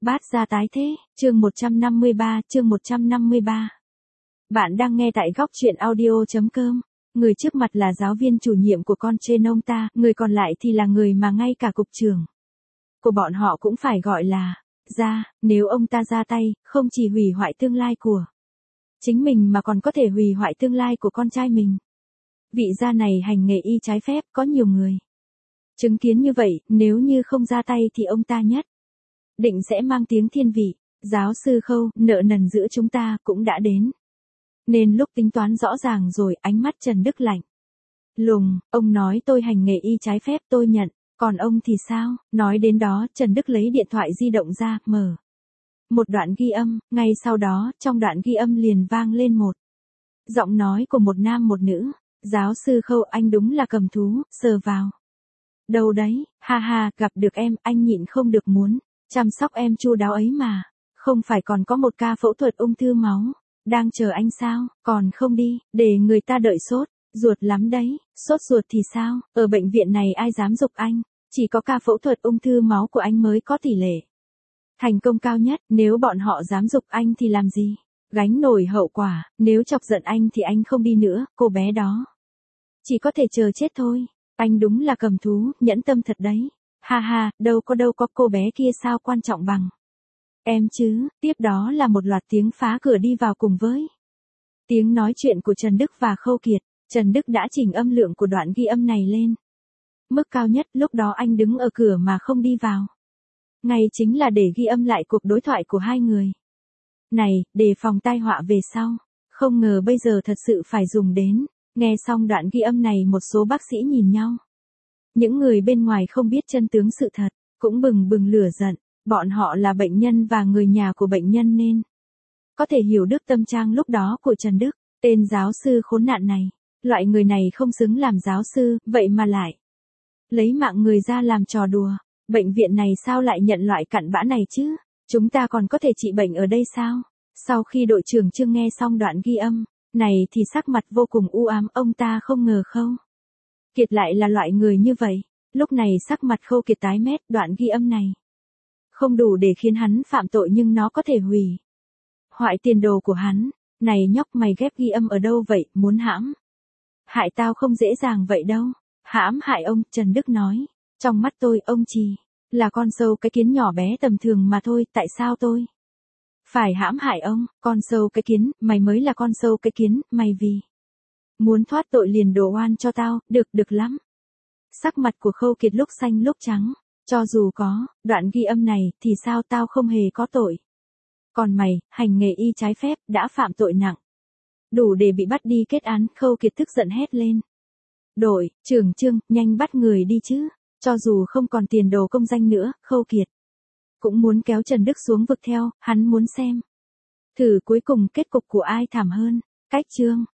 Bát gia tái thế, chương 153. Bạn đang nghe tại góc truyện audio.com. Người trước mặt là giáo viên chủ nhiệm của con trên ông ta, người còn lại thì là người mà ngay cả cục trưởng của bọn họ cũng phải gọi là gia. Nếu ông ta ra tay, không chỉ hủy hoại tương lai của chính mình mà còn có thể hủy hoại tương lai của con trai mình. Vị gia này hành nghề y trái phép, có nhiều người chứng kiến như vậy, nếu như không ra tay thì ông ta nhất định sẽ mang tiếng thiên vị. Giáo sư Khâu, nợ nần giữa chúng ta cũng đã đến. Nên lúc tính toán rõ ràng rồi, ánh mắt Trần Đức lạnh lùng, ông nói tôi hành nghề y trái phép tôi nhận, còn ông thì sao? Nói đến đó, Trần Đức lấy điện thoại di động ra, mở một đoạn ghi âm, ngay sau đó, trong đoạn ghi âm liền vang lên một giọng nói của một nam một nữ. Giáo sư Khâu, anh đúng là cầm thú, sờ vào đâu đấy, ha ha, gặp được em, anh nhịn không được muốn chăm sóc em chu đáo ấy mà. Không phải còn có một ca phẫu thuật ung thư máu đang chờ anh sao? Còn không đi, để người ta đợi sốt ruột lắm đấy. Sốt ruột thì sao? Ở bệnh viện này ai dám giục anh? Chỉ có ca phẫu thuật ung thư máu của anh mới có tỷ lệ thành công cao nhất. Nếu bọn họ dám giục anh thì làm gì gánh nổi hậu quả? Nếu chọc giận anh thì anh không đi nữa, cô bé đó chỉ có thể chờ chết thôi. Anh đúng là cầm thú, nhẫn tâm thật đấy. Ha ha, đâu có, cô bé kia sao quan trọng bằng em chứ? Tiếp đó là một loạt tiếng phá cửa đi vào cùng với tiếng nói chuyện của Trần Đức và Khâu Kiệt. Trần Đức đã chỉnh âm lượng của đoạn ghi âm này lên mức cao nhất, lúc đó anh đứng ở cửa mà không đi vào ngay chính là để ghi âm lại cuộc đối thoại của hai người này, đề phòng tai họa về sau. Không ngờ bây giờ thật sự phải dùng đến. Nghe xong đoạn ghi âm này, một số bác sĩ nhìn nhau. Những người bên ngoài không biết chân tướng sự thật, cũng bừng bừng lửa giận. Bọn họ là bệnh nhân và người nhà của bệnh nhân nên có thể hiểu được tâm trạng lúc đó của Trần Đức. Tên giáo sư khốn nạn này, loại người này không xứng làm giáo sư, vậy mà lại lấy mạng người ra làm trò đùa. Bệnh viện này sao lại nhận loại cặn bã này chứ? Chúng ta còn có thể trị bệnh ở đây sao? Sau khi đội trưởng Trương nghe xong đoạn ghi âm này thì sắc mặt vô cùng u ám. Ông ta không ngờ Khâu Kiệt lại là loại người như vậy. Lúc này sắc mặt Khâu Kiệt tái mét. Đoạn ghi âm này không đủ để khiến hắn phạm tội, nhưng nó có thể hủy hoại tiền đồ của hắn. Này nhóc, mày ghép ghi âm ở đâu vậy? Muốn hãm hại tao không dễ dàng vậy đâu. Hãm hại ông? Trần Đức nói, trong mắt tôi ông chỉ là con sâu cái kiến nhỏ bé tầm thường mà thôi. Tại sao tôi phải hãm hại ông? Con sâu cái kiến? Mày mới là con sâu cái kiến. Mày vì muốn thoát tội liền đổ oan cho tao. Được lắm. Sắc mặt của Khâu Kiệt lúc xanh lúc trắng. Cho dù có đoạn ghi âm này thì sao, tao không hề có tội. Còn mày, hành nghề y trái phép, đã phạm tội nặng, đủ để bị bắt đi kết án. Khâu Kiệt tức giận hét lên. Đội trưởng Trương, nhanh bắt người đi chứ. Cho dù không còn tiền đồ công danh nữa, Khâu Kiệt cũng muốn kéo Trần Đức xuống vực theo. Hắn muốn xem thử cuối cùng kết cục của ai thảm hơn. Cách chương